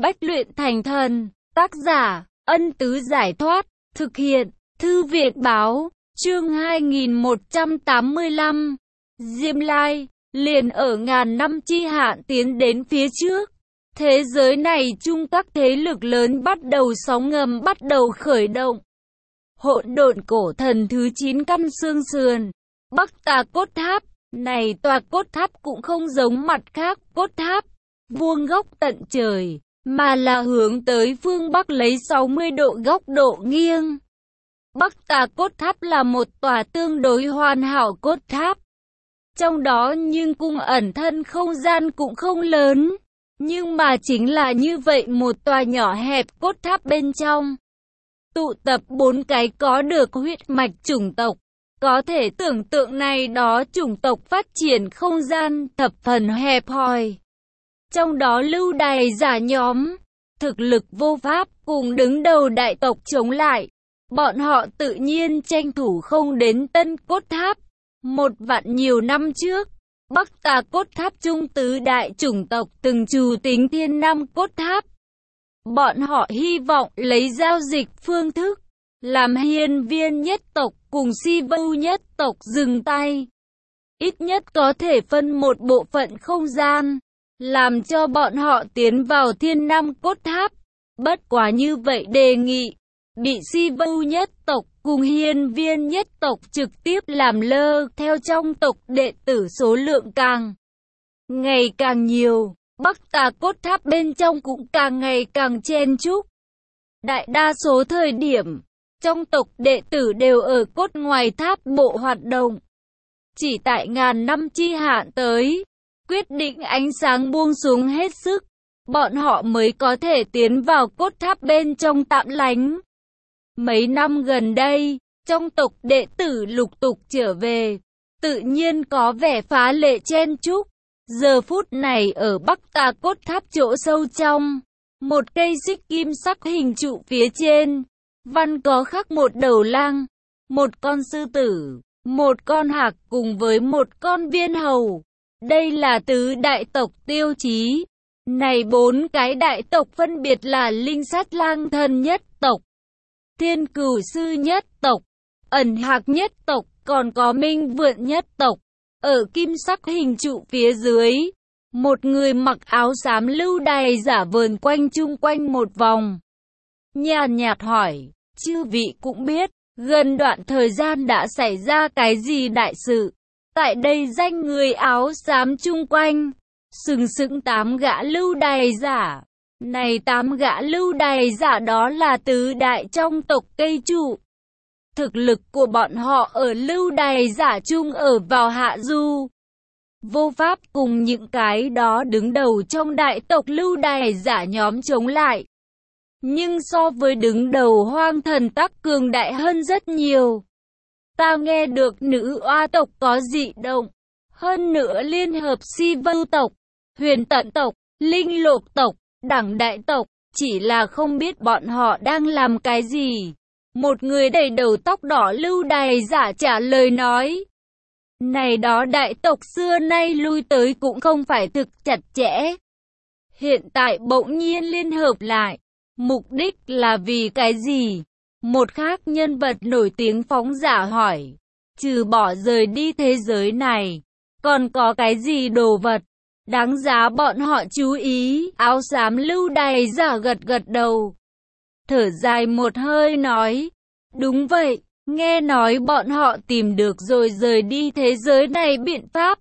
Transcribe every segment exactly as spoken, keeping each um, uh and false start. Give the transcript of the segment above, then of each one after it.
Bách luyện thành thần. Tác giả, Ân Tứ Giải Thoát. Thực hiện, Thư Viện Báo. Chương hai nghìn một trăm tám mươi lăm. Diêm Lai, liền ở ngàn năm chi hạn tiến đến phía trước. Thế giới này chung các thế lực lớn bắt đầu sóng ngầm bắt đầu khởi động. Hỗn độn cổ thần thứ chín căn xương sườn. Bắc Tà Cốt Tháp. Này tòa cốt tháp cũng không giống mặt khác cốt tháp vuông góc tận trời, mà là hướng tới phương Bắc lấy sáu mươi độ góc độ nghiêng. Bắc Tà Cốt Tháp là một tòa tương đối hoàn hảo cốt tháp. Trong đó nhưng cung ẩn thân không gian cũng không lớn. Nhưng mà chính là như vậy một tòa nhỏ hẹp cốt tháp bên trong. Tụ tập bốn cái có được huyết mạch chủng tộc. Có thể tưởng tượng này đó chủng tộc phát triển không gian thập phần hẹp hòi. Trong đó lưu đày giả nhóm, thực lực vô pháp cùng đứng đầu đại tộc chống lại. Bọn họ tự nhiên tranh thủ không đến Tân Cốt Tháp. Một vạn nhiều năm trước, Bắc Tà Cốt Tháp trung tứ đại chủng tộc từng trù tính thiên năm cốt tháp. Bọn họ hy vọng lấy giao dịch phương thức, làm hiên viên nhất tộc cùng si vưu nhất tộc dừng tay. Ít nhất có thể phân một bộ phận không gian, làm cho bọn họ tiến vào thiên năm cốt tháp. Bất quá như vậy đề nghị, bị si vưu nhất tộc cùng hiên viên nhất tộc trực tiếp làm lơ. Theo trong tộc đệ tử số lượng càng ngày càng nhiều, Bắc Tà Cốt Tháp bên trong cũng càng ngày càng chen chúc. Đại đa số thời điểm, trong tộc đệ tử đều ở cốt ngoài tháp bộ hoạt động. Chỉ tại ngàn năm chi hạn tới, quyết định ánh sáng buông xuống hết sức, bọn họ mới có thể tiến vào cốt tháp bên trong tạm lánh. Mấy năm gần đây, trong tộc đệ tử lục tục trở về, tự nhiên có vẻ phá lệ chen chúc. Giờ phút này ở Bắc Tà Cốt Tháp chỗ sâu trong, một cây xích kim sắc hình trụ phía trên, văn có khắc một đầu lang, một con sư tử, một con hạc cùng với một con viên hầu. Đây là tứ đại tộc tiêu chí. Này bốn cái đại tộc phân biệt là Linh Sát Lang Thần nhất tộc, Thiên Cửu Sư nhất tộc, Ẩn Hạc nhất tộc, còn có Minh Vượn nhất tộc. Ở kim sắc hình trụ phía dưới, một người mặc áo xám lưu đày giả vờn quanh chung quanh một vòng. Nhàn nhạt hỏi, chư vị cũng biết, gần đoạn thời gian đã xảy ra cái gì đại sự. Tại đây danh người áo xám chung quanh, sừng sững tám gã lưu đày giả. Này tám gã lưu đày giả đó là tứ đại trong tộc cây trụ. Thực lực của bọn họ ở lưu đày giả chung ở vào hạ du. Vô pháp cùng những cái đó đứng đầu trong đại tộc lưu đày giả nhóm chống lại. Nhưng so với đứng đầu hoang thần tắc cường đại hơn rất nhiều. Ta nghe được nữ oa tộc có dị động. Hơn nữa liên hợp si vưu tộc, huyền tận tộc, linh lộc tộc, đẳng đại tộc. Chỉ là không biết bọn họ đang làm cái gì. Một người đầy đầu tóc đỏ lưu đày giả trả lời nói. Này đó đại tộc xưa nay lui tới cũng không phải thực chặt chẽ. Hiện tại bỗng nhiên liên hợp lại. Mục đích là vì cái gì? Một khác nhân vật nổi tiếng phóng giả hỏi. Trừ bỏ rời đi thế giới này, còn có cái gì đồ vật đáng giá bọn họ chú ý? Áo xám lưu đày giả gật gật đầu, thở dài một hơi nói. Đúng vậy, nghe nói bọn họ tìm được rồi rời đi thế giới này biện pháp.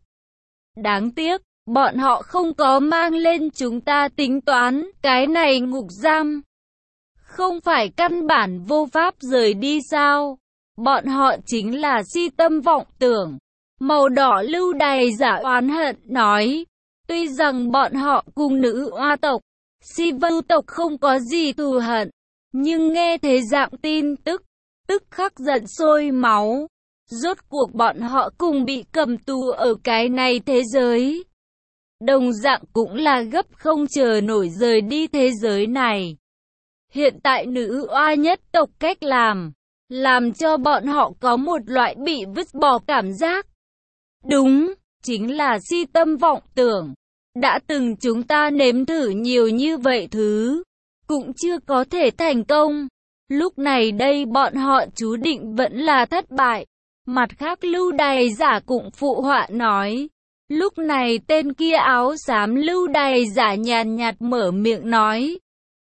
Đáng tiếc, bọn họ không có mang lên chúng ta tính toán. Cái này ngục giam không phải căn bản vô pháp rời đi sao? Bọn họ chính là si tâm vọng tưởng. Màu đỏ lưu đày giả oán hận nói. Tuy rằng bọn họ cùng nữ oa tộc, si vưu tộc không có gì thù hận, nhưng nghe thế dạng tin tức, tức khắc giận sôi máu. Rốt cuộc bọn họ cùng bị cầm tù ở cái này thế giới. Đồng dạng cũng là gấp không chờ nổi rời đi thế giới này. Hiện tại nữ oa nhất tộc cách làm, làm cho bọn họ có một loại bị vứt bỏ cảm giác. Đúng, chính là si tâm vọng tưởng. Đã từng chúng ta nếm thử nhiều như vậy thứ, cũng chưa có thể thành công. Lúc này đây bọn họ chú định vẫn là thất bại. Mặt khác lưu đày giả cũng phụ họa nói. Lúc này tên kia áo xám lưu đày giả nhàn nhạt mở miệng nói.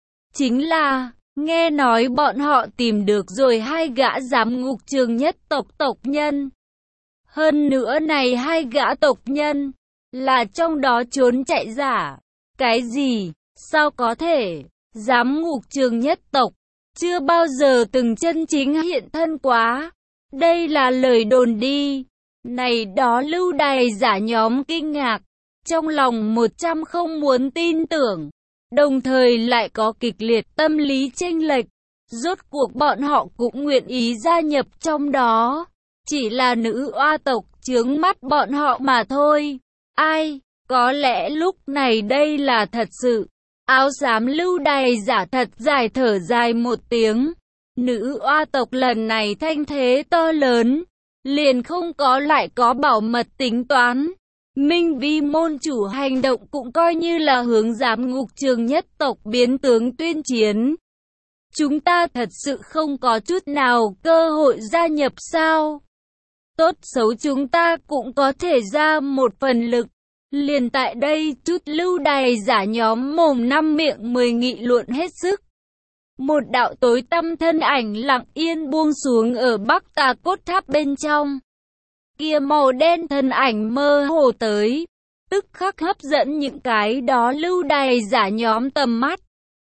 Chính là, nghe nói bọn họ tìm được rồi hai gã giám ngục trường nhất tộc tộc nhân. Hơn nữa này hai gã tộc nhân, là trong đó trốn chạy giả. Cái gì? Sao có thể? Giám ngục trường nhất tộc, chưa bao giờ từng chân chính hiện thân quá. Đây là lời đồn đi. Này đó lưu đày giả nhóm kinh ngạc, trong lòng một trăm không muốn tin tưởng, đồng thời lại có kịch liệt tâm lý chênh lệch. Rốt cuộc bọn họ cũng nguyện ý gia nhập trong đó, chỉ là nữ oa tộc chướng mắt bọn họ mà thôi. Ai, có lẽ lúc này đây là thật sự. Áo xám lưu đày giả thật dài thở dài một tiếng. Nữ oa tộc lần này thanh thế to lớn, liền không có lại có bảo mật tính toán. Minh Vi môn chủ hành động cũng coi như là hướng giám ngục trường nhất tộc biến tướng tuyên chiến. Chúng ta thật sự không có chút nào cơ hội gia nhập sao? Tốt xấu chúng ta cũng có thể ra một phần lực. Liền tại đây chút lưu đày giả nhóm mồm năm miệng mười nghị luận hết sức. Một đạo tối tăm thân ảnh lặng yên buông xuống ở Bắc Tà Cốt Tháp bên trong. Kia màu đen thân ảnh mơ hồ tới, tức khắc hấp dẫn những cái đó lưu đày giả nhóm tầm mắt.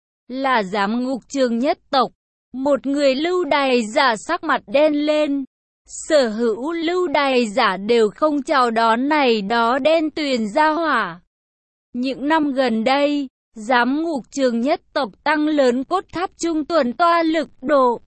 Là giám ngục trường nhất tộc, một người lưu đày giả sắc mặt đen lên. Sở hữu lưu đày giả đều không chào đón này đó đen tuyền ra hỏa. Những năm gần đây, giám ngục trường nhất tộc tăng lớn cốt tháp trung tuần toa lực độ.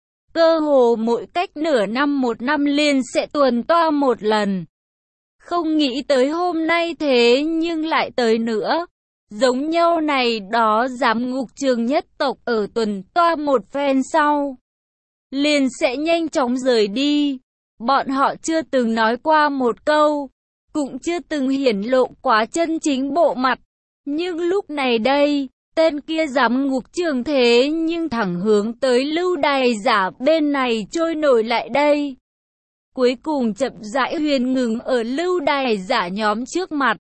Cơ hồ mỗi cách nửa năm một năm liền sẽ tuần toa một lần. Không nghĩ tới hôm nay thế nhưng lại tới nữa. Giống nhau này đó giám ngục trường nhất tộc ở tuần toa một phen sau, liền sẽ nhanh chóng rời đi. Bọn họ chưa từng nói qua một câu, cũng chưa từng hiển lộ quá chân chính bộ mặt. Nhưng lúc này đây, tên kia giám ngục trường thế nhưng thẳng hướng tới lưu đày giả bên này trôi nổi lại đây. Cuối cùng chậm rãi huyền ngừng ở lưu đày giả nhóm trước mặt.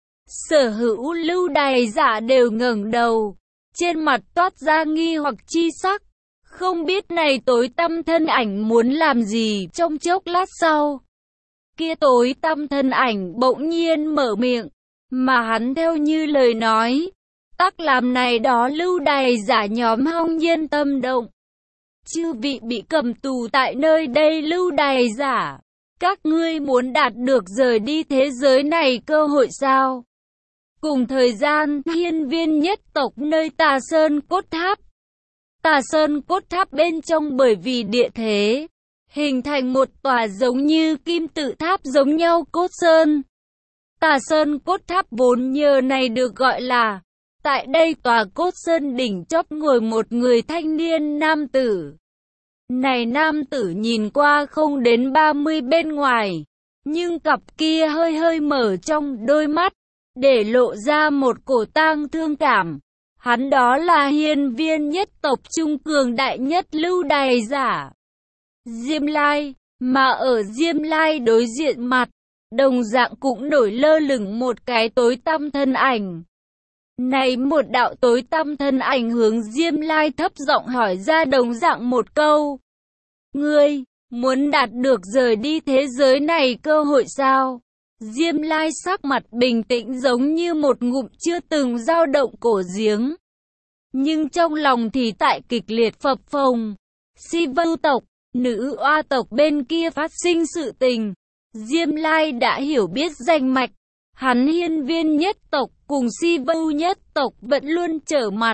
Sở hữu lưu đày giả đều ngẩng đầu, trên mặt toát ra nghi hoặc chi sắc. Không biết này tối tăm thân ảnh muốn làm gì trong chốc lát sau. Kia tối tăm thân ảnh bỗng nhiên mở miệng, mà hắn theo như lời nói, tác làm này đó lưu đày giả nhóm hong nhiên tâm động. Chư vị bị cầm tù tại nơi đây lưu đày giả, các ngươi muốn đạt được rời đi thế giới này cơ hội sao? Cùng thời gian, hiên viên nhất tộc nơi Tà Sơn Cốt Tháp. Tà Sơn Cốt Tháp bên trong bởi vì địa thế, hình thành một tòa giống như kim tự tháp giống nhau cốt sơn. Tà Sơn Cốt Tháp vốn nhờ này được gọi là, tại đây tòa cốt sơn đỉnh chóp ngồi một người thanh niên nam tử. Này nam tử nhìn qua không đến ba mươi bên ngoài, nhưng cặp kia hơi hơi mở trong đôi mắt, để lộ ra một cổ tang thương cảm. Hắn đó là hiên viên nhất tộc trung cường đại nhất lưu đày giả Diêm Lai, mà ở Diêm Lai đối diện mặt, đồng dạng cũng nổi lơ lửng một cái tối tăm thân ảnh. Này một đạo tối tăm thân ảnh hướng Diêm Lai thấp giọng hỏi ra đồng dạng một câu. Ngươi, muốn đạt được rời đi thế giới này cơ hội sao? Diêm Lai sắc mặt bình tĩnh giống như một ngụm chưa từng dao động cổ giếng. Nhưng trong lòng thì tại kịch liệt phập phồng. Si Vưu tộc, nữ oa tộc bên kia phát sinh sự tình. Diêm Lai đã hiểu biết danh mạch. Hắn hiên viên nhất tộc cùng Si Vưu nhất tộc vẫn luôn trở mặt.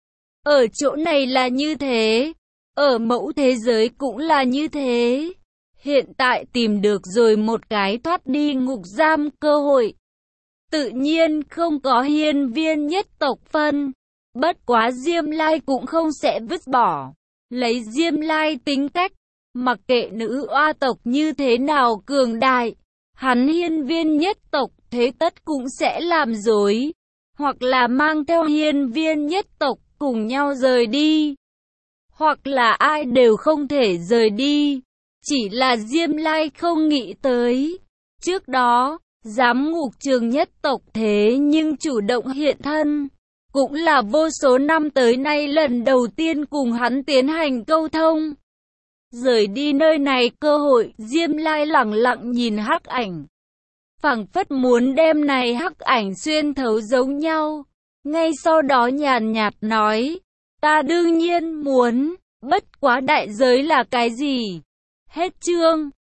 Ở chỗ này là như thế. Ở mẫu thế giới cũng là như thế. Hiện tại tìm được rồi một cái thoát đi ngục giam cơ hội. Tự nhiên không có hiên viên nhất tộc phân. Bất quá Diêm Lai cũng không sẽ vứt bỏ. Lấy Diêm Lai tính cách, mặc kệ nữ oa tộc như thế nào cường đại, hắn hiên viên nhất tộc thế tất cũng sẽ làm dối, hoặc là mang theo hiên viên nhất tộc cùng nhau rời đi, hoặc là ai đều không thể rời đi. Chỉ là Diêm Lai không nghĩ tới. Trước đó, giám ngục trường nhất tộc thế nhưng chủ động hiện thân. Cũng là vô số năm tới nay lần đầu tiên cùng hắn tiến hành câu thông. Rời đi nơi này cơ hội, Diêm Lai lẳng lặng nhìn hắc ảnh. Phảng phất muốn đem này hắc ảnh xuyên thấu giống nhau. Ngay sau đó nhàn nhạt nói, ta đương nhiên muốn, bất quá đại giới là cái gì? Hết chương.